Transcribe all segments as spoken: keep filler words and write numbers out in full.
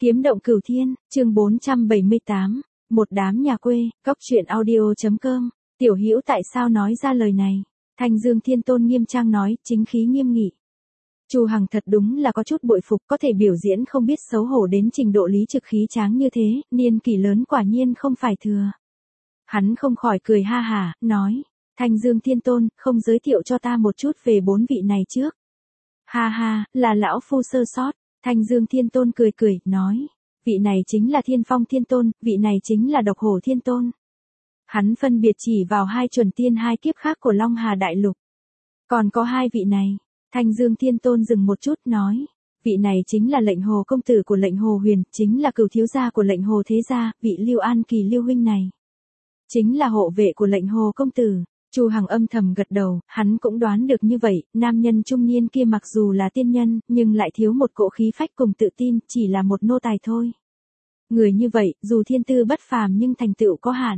Kiếm động cửu thiên, chương bốn trăm bảy mươi tám, một đám nhà quê, cóc truyện audio.com, Tiểu Hữu tại sao nói ra lời này? Thanh Dương Thiên Tôn nghiêm trang nói, chính khí nghiêm nghị. Chu Hằng thật đúng là có chút bội phục, có thể biểu diễn không biết xấu hổ đến trình độ lý trực khí tráng như thế, niên kỷ lớn quả nhiên không phải thừa. Hắn không khỏi cười ha hả, nói, Thanh Dương Thiên Tôn, không giới thiệu cho ta một chút về bốn vị này trước. Ha ha, là lão phu sơ sót. Thanh Dương Thiên Tôn cười cười, nói, vị này chính là Thiên Phong Thiên Tôn, vị này chính là Độc Hổ Thiên Tôn. Hắn phân biệt chỉ vào hai chuẩn tiên hai kiếp khác của Long Hà Đại Lục. Còn có hai vị này, Thanh Dương Thiên Tôn dừng một chút nói, vị này chính là Lệnh Hồ công tử của Lệnh Hồ Huyền, chính là cửu thiếu gia của Lệnh Hồ Thế Gia, vị Lưu An Kỳ Lưu huynh này. Chính là hộ vệ của Lệnh Hồ công tử. Chu Hằng âm thầm gật đầu, hắn cũng đoán được như vậy, nam nhân trung niên kia mặc dù là tiên nhân, nhưng lại thiếu một cỗ khí phách cùng tự tin, chỉ là một nô tài thôi. Người như vậy, dù thiên tư bất phàm nhưng thành tựu có hạn.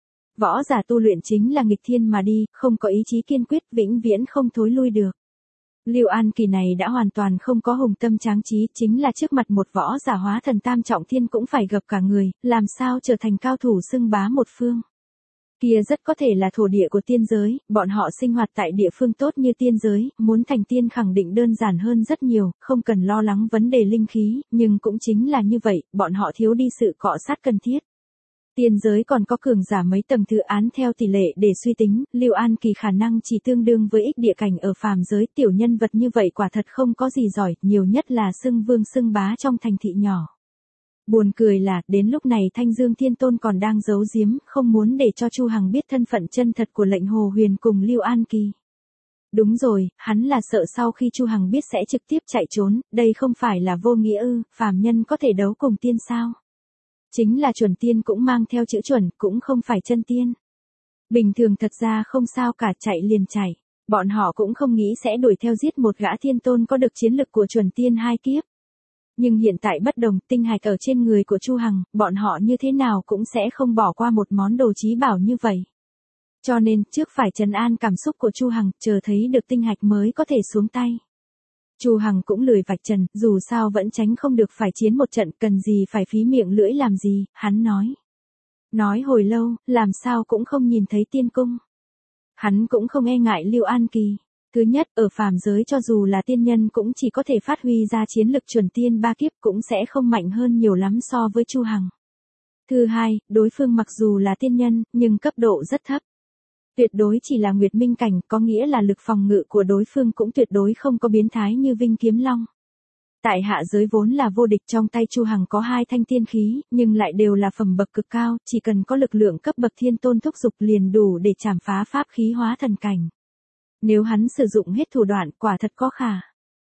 Võ giả tu luyện chính là nghịch thiên mà đi, không có ý chí kiên quyết, vĩnh viễn không thối lui được. Lưu An Kỳ này đã hoàn toàn không có hùng tâm tráng trí, chính là trước mặt một võ giả hóa thần tam trọng thiên cũng phải gập cả người, làm sao trở thành cao thủ xưng bá một phương. Kia rất có thể là thổ địa của tiên giới, bọn họ sinh hoạt tại địa phương tốt như tiên giới, muốn thành tiên khẳng định đơn giản hơn rất nhiều, không cần lo lắng vấn đề linh khí, nhưng cũng chính là như vậy, bọn họ thiếu đi sự cọ sát cần thiết. Tiên giới còn có cường giả mấy tầng thứ án theo tỷ lệ để suy tính, Lưu An Kỳ khả năng chỉ tương đương với ích địa cảnh ở phàm giới, tiểu nhân vật như vậy quả thật không có gì giỏi, nhiều nhất là xưng vương xưng bá trong thành thị nhỏ. Buồn cười là, đến lúc này Thanh Dương Thiên Tôn còn đang giấu giếm, không muốn để cho Chu Hằng biết thân phận chân thật của Lệnh Hồ Huyền cùng Lưu An Kỳ. Đúng rồi, hắn là sợ sau khi Chu Hằng biết sẽ trực tiếp chạy trốn, đây không phải là vô nghĩa ư, phàm nhân có thể đấu cùng tiên sao? Chính là chuẩn tiên cũng mang theo chữ chuẩn, cũng không phải chân tiên. Bình thường thật ra không sao cả, chạy liền chạy, bọn họ cũng không nghĩ sẽ đuổi theo giết một gã thiên tôn có được chiến lực của chuẩn tiên hai kiếp. Nhưng hiện tại bất đồng, tinh hạch ở trên người của Chu Hằng, bọn họ như thế nào cũng sẽ không bỏ qua một món đồ chí bảo như vậy. Cho nên, trước phải trấn an cảm xúc của Chu Hằng, chờ thấy được tinh hạch mới có thể xuống tay. Chu Hằng cũng lười vạch trần, dù sao vẫn tránh không được phải chiến một trận, cần gì phải phí miệng lưỡi làm gì, hắn nói. Nói hồi lâu, làm sao cũng không nhìn thấy tiên cung. Hắn cũng không e ngại Lưu An Kỳ. Thứ nhất, ở phàm giới cho dù là tiên nhân cũng chỉ có thể phát huy ra chiến lực chuẩn tiên ba kiếp cũng sẽ không mạnh hơn nhiều lắm so với Chu Hằng. Thứ hai, đối phương mặc dù là tiên nhân, nhưng cấp độ rất thấp. Tuyệt đối chỉ là Nguyệt Minh cảnh, có nghĩa là lực phòng ngự của đối phương cũng tuyệt đối không có biến thái như Vinh Kiếm Long. Tại hạ giới vốn là vô địch, trong tay Chu Hằng có hai thanh tiên khí, nhưng lại đều là phẩm bậc cực cao, chỉ cần có lực lượng cấp bậc thiên tôn thúc dục liền đủ để chảm phá pháp khí hóa thần cảnh. Nếu hắn sử dụng hết thủ đoạn, quả thật có khả.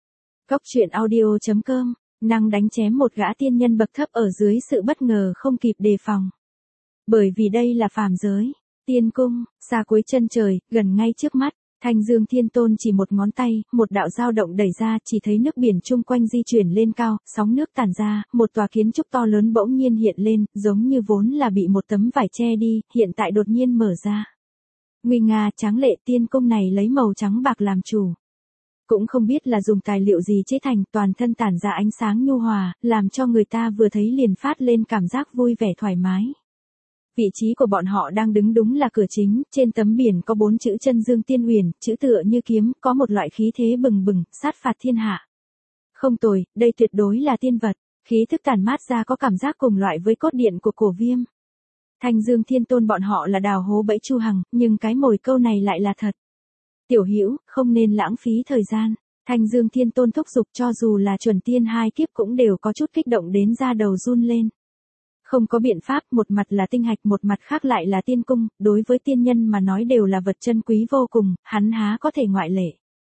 Cóc truyện audio.com, năng đánh chém một gã tiên nhân bậc thấp ở dưới sự bất ngờ không kịp đề phòng. Bởi vì đây là phàm giới, tiên cung, xa cuối chân trời, gần ngay trước mắt, Thanh Dương Thiên Tôn chỉ một ngón tay, một đạo dao động đẩy ra, chỉ thấy nước biển chung quanh di chuyển lên cao, sóng nước tản ra, một tòa kiến trúc to lớn bỗng nhiên hiện lên, giống như vốn là bị một tấm vải che đi, hiện tại đột nhiên mở ra. Nguy nga tráng lệ, tiên cung này lấy màu trắng bạc làm chủ. Cũng không biết là dùng tài liệu gì chế thành, toàn thân tản ra ánh sáng nhu hòa, làm cho người ta vừa thấy liền phát lên cảm giác vui vẻ thoải mái. Vị trí của bọn họ đang đứng đúng là cửa chính, trên tấm biển có bốn chữ Chân Dương Tiên Huyền, chữ tựa như kiếm, có một loại khí thế bừng bừng, sát phạt thiên hạ. Không tồi, đây tuyệt đối là tiên vật, khí thức tản mát ra có cảm giác cùng loại với cốt điện của cổ viêm. Thanh Dương Thiên Tôn bọn họ là đào hố bẫy Chu Hằng, nhưng cái mồi câu này lại là thật. Tiểu Hữu, không nên lãng phí thời gian. Thanh Dương Thiên Tôn thúc giục, cho dù là chuẩn tiên hai kiếp cũng đều có chút kích động đến da đầu run lên. Không có biện pháp, một mặt là tinh hạch, một mặt khác lại là tiên cung, đối với tiên nhân mà nói đều là vật chân quý vô cùng, hắn há có thể ngoại lệ.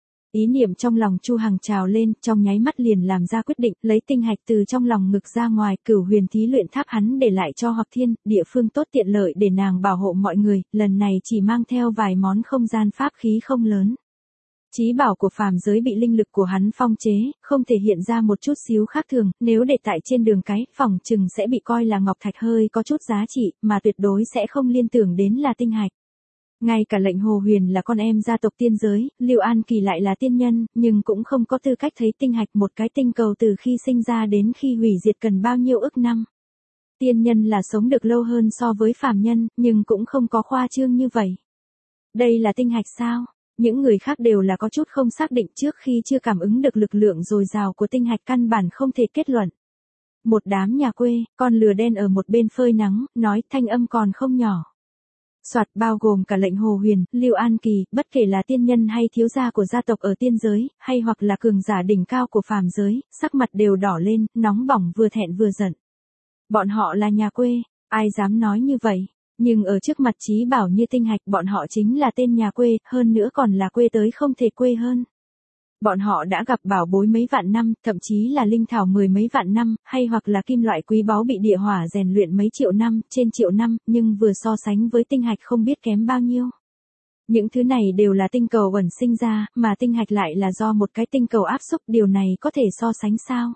Ý niệm trong lòng Chu Hằng trào lên, trong nháy mắt liền làm ra quyết định, lấy tinh hạch từ trong lòng ngực ra ngoài, Cửu Huyền Thí Luyện Tháp hắn để lại cho Hoặc Thiên, địa phương tốt tiện lợi để nàng bảo hộ mọi người, lần này chỉ mang theo vài món không gian pháp khí không lớn. Chí bảo của phàm giới bị linh lực của hắn phong chế, không thể hiện ra một chút xíu khác thường, nếu để tại trên đường cái, phòng chừng sẽ bị coi là ngọc thạch hơi có chút giá trị, mà tuyệt đối sẽ không liên tưởng đến là tinh hạch. Ngay cả lệnh Hồ Huyền là con em gia tộc tiên giới, Lưu An Kỳ lại là tiên nhân, nhưng cũng không có tư cách thấy tinh hạch, một cái tinh cầu từ khi sinh ra đến khi hủy diệt cần bao nhiêu ức năm. Tiên nhân là sống được lâu hơn so với phàm nhân, nhưng cũng không có khoa trương như vậy. Đây là tinh hạch sao? Những người khác đều là có chút không xác định, trước khi chưa cảm ứng được lực lượng dồi dào của tinh hạch căn bản không thể kết luận. Một đám nhà quê, con lừa đen ở một bên phơi nắng, nói thanh âm còn không nhỏ. Soạt, bao gồm cả lệnh Hồ Huyền, Lưu An Kỳ, bất kể là tiên nhân hay thiếu gia của gia tộc ở tiên giới, hay hoặc là cường giả đỉnh cao của phàm giới, sắc mặt đều đỏ lên, nóng bỏng, vừa thẹn vừa giận. Bọn họ là nhà quê, ai dám nói như vậy, nhưng ở trước mặt trí bảo như tinh hạch, bọn họ chính là tên nhà quê, hơn nữa còn là quê tới không thể quê hơn. Bọn họ đã gặp bảo bối mấy vạn năm, thậm chí là linh thảo mười mấy vạn năm, hay hoặc là kim loại quý báu bị địa hỏa rèn luyện mấy triệu năm, trên triệu năm, nhưng vừa so sánh với tinh hạch không biết kém bao nhiêu. Những thứ này đều là tinh cầu ẩn sinh ra, mà tinh hạch lại là do một cái tinh cầu áp xúc, điều này có thể so sánh sao?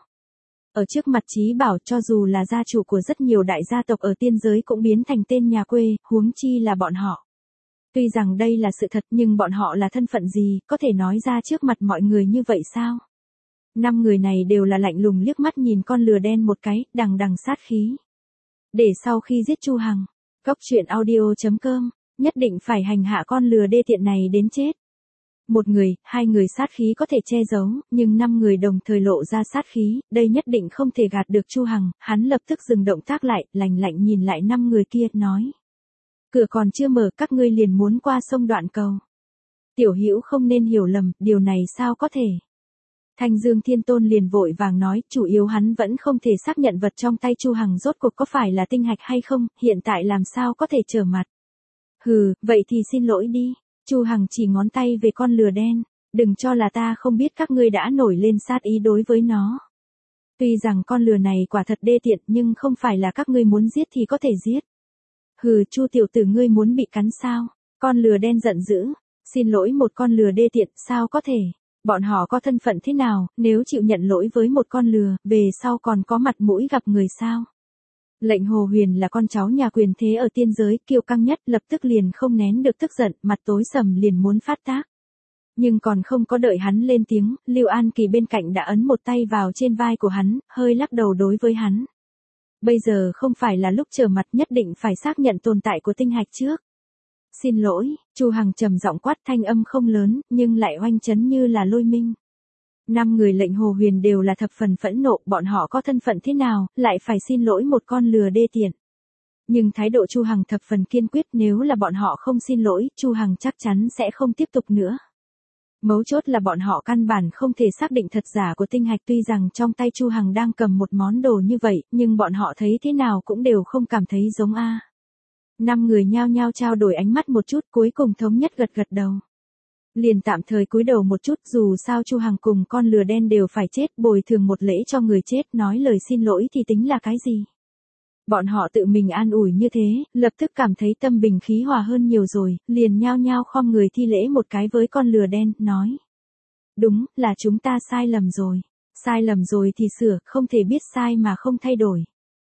Ở trước mặt trí bảo, cho dù là gia chủ của rất nhiều đại gia tộc ở tiên giới cũng biến thành tên nhà quê, huống chi là bọn họ. Tuy rằng đây là sự thật, nhưng bọn họ là thân phận gì, có thể nói ra trước mặt mọi người như vậy sao? Năm người này đều là lạnh lùng liếc mắt nhìn con lừa đen một cái, đằng đằng sát khí. Để sau khi giết Chu Hằng, Cốc Truyện Audio chấm com, nhất định phải hành hạ con lừa đê tiện này đến chết. Một người, hai người sát khí có thể che giấu, nhưng năm người đồng thời lộ ra sát khí, đây nhất định không thể gạt được Chu Hằng, hắn lập tức dừng động tác lại, lạnh lạnh nhìn lại năm người kia, nói. Cửa còn chưa mở, các ngươi liền muốn qua sông Đoạn Cầu. Tiểu Hữu không nên hiểu lầm, điều này sao có thể. Thanh Dương Thiên Tôn liền vội vàng nói, chủ yếu hắn vẫn không thể xác nhận vật trong tay Chu Hằng rốt cuộc có phải là tinh hạch hay không, hiện tại làm sao có thể trở mặt. Hừ, vậy thì xin lỗi đi. Chu Hằng chỉ ngón tay về con lừa đen, đừng cho là ta không biết các ngươi đã nổi lên sát ý đối với nó. Tuy rằng con lừa này quả thật đê tiện, nhưng không phải là các ngươi muốn giết thì có thể giết. Hừ, Chu tiểu tử, ngươi muốn bị cắn sao? Con lừa đen giận dữ, xin lỗi một con lừa đê tiện, sao có thể? Bọn họ có thân phận thế nào, nếu chịu nhận lỗi với một con lừa, về sau còn có mặt mũi gặp người sao? Lệnh Hồ Huyền là con cháu nhà quyền thế ở tiên giới, kiêu căng nhất, lập tức liền không nén được tức giận, mặt tối sầm liền muốn phát tác. Nhưng còn không có đợi hắn lên tiếng, Lưu An Kỳ bên cạnh đã ấn một tay vào trên vai của hắn, hơi lắc đầu đối với hắn. Bây giờ không phải là lúc trở mặt, nhất định phải xác nhận tồn tại của tinh hạch trước. Xin lỗi, Chu Hằng trầm giọng quát, thanh âm không lớn, nhưng lại oanh chấn như là lôi minh. Năm người lệnh Hồ Huyền đều là thập phần phẫn nộ, bọn họ có thân phận thế nào, lại phải xin lỗi một con lừa đê tiện. Nhưng thái độ Chu Hằng thập phần kiên quyết, nếu là bọn họ không xin lỗi, Chu Hằng chắc chắn sẽ không tiếp tục nữa. Mấu chốt là bọn họ căn bản không thể xác định thật giả của tinh hạch, tuy rằng trong tay Chu Hằng đang cầm một món đồ như vậy, nhưng bọn họ thấy thế nào cũng đều không cảm thấy giống a. Năm người nhao nhao trao đổi ánh mắt một chút, cuối cùng thống nhất gật gật đầu. Liền tạm thời cúi đầu một chút, dù sao Chu Hằng cùng con lừa đen đều phải chết, bồi thường một lễ cho người chết, nói lời xin lỗi thì tính là cái gì. Bọn họ tự mình an ủi như thế, lập tức cảm thấy tâm bình khí hòa hơn nhiều rồi, liền nhao nhao khom người thi lễ một cái với con lừa đen, nói. Đúng, là chúng ta sai lầm rồi. Sai lầm rồi thì sửa, không thể biết sai mà không thay đổi.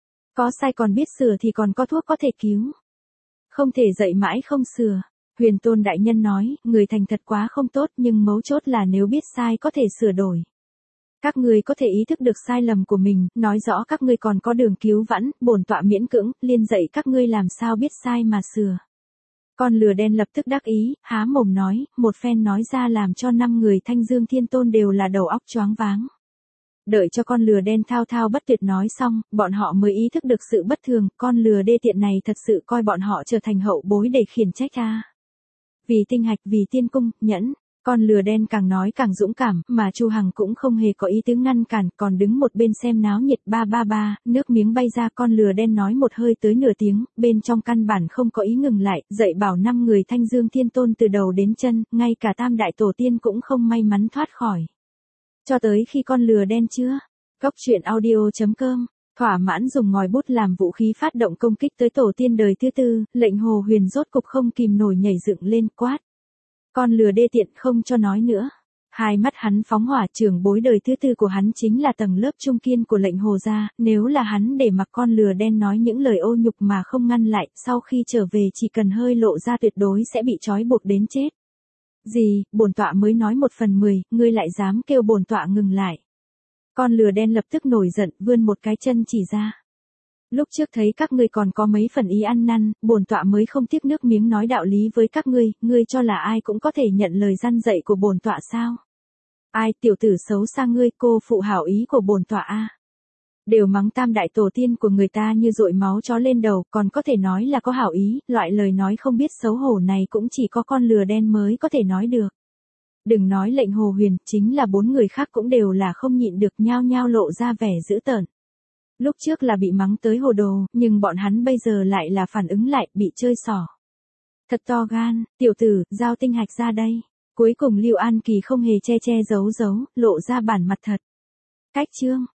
Có sai còn biết sửa thì còn có thuốc có thể cứu. Không thể dạy mãi không sửa. Huyền Tôn đại nhân nói, người thành thật quá không tốt, nhưng mấu chốt là nếu biết sai có thể sửa đổi. Các ngươi có thể ý thức được sai lầm của mình, nói rõ các ngươi còn có đường cứu vãn, bổn tọa miễn cưỡng, liên dạy các ngươi làm sao biết sai mà sửa. Con lừa đen lập tức đắc ý, há mồm nói, một phen nói ra làm cho năm người Thanh Dương Thiên Tôn đều là đầu óc choáng váng. Đợi cho con lừa đen thao thao bất tuyệt nói xong, bọn họ mới ý thức được sự bất thường, con lừa đê tiện này thật sự coi bọn họ trở thành hậu bối để khiển trách a. Vì tinh hạch, vì tiên cung, nhẫn. Con lừa đen càng nói càng dũng cảm, mà Chu Hằng cũng không hề có ý tứ ngăn cản, còn đứng một bên xem náo nhiệt. Ba ba ba, nước miếng bay ra, con lừa đen nói một hơi tới nửa tiếng, bên trong căn bản không có ý ngừng lại, dạy bảo năm người Thanh Dương Thiên Tôn từ đầu đến chân, ngay cả Tam Đại Tổ Tiên cũng không may mắn thoát khỏi. Cho tới khi con lừa đen chưa, Cốc Truyện Audio chấm com, thỏa mãn dùng ngòi bút làm vũ khí phát động công kích tới tổ tiên đời thứ tư, lệnh Hồ Huyền rốt cục không kìm nổi nhảy dựng lên, quát. Con lừa đê tiện, không cho nói nữa. Hai mắt hắn phóng hỏa, trưởng bối đời thứ tư của hắn chính là tầng lớp trung kiên của lệnh Hồ gia, nếu là hắn để mặc con lừa đen nói những lời ô nhục mà không ngăn lại, sau khi trở về chỉ cần hơi lộ ra tuyệt đối sẽ bị trói buộc đến chết. Gì, bổn tọa mới nói một phần mười, ngươi lại dám kêu bổn tọa ngừng lại. Con lừa đen lập tức nổi giận, vươn một cái chân chỉ ra. Lúc trước thấy các ngươi còn có mấy phần ý ăn năn, bổn tọa mới không tiếc nước miếng nói đạo lý với các ngươi, ngươi cho là ai cũng có thể nhận lời răn dạy của bổn tọa sao? Ai, tiểu tử xấu xa ngươi, cô phụ hảo ý của bổn tọa a. Đều mắng tam đại tổ tiên của người ta như dội máu chó lên đầu, còn có thể nói là có hảo ý, loại lời nói không biết xấu hổ này cũng chỉ có con lừa đen mới có thể nói được. Đừng nói lệnh Hồ Huyền, chính là bốn người khác cũng đều là không nhịn được nhao nhao lộ ra vẻ dữ tợn. Lúc trước là bị mắng tới hồ đồ, nhưng bọn hắn bây giờ lại là phản ứng lại, bị chơi xỏ. Thật to gan, tiểu tử, giao tinh hạch ra đây. Cuối cùng Lưu An Kỳ không hề che che giấu giấu, lộ ra bản mặt thật. Cách chương.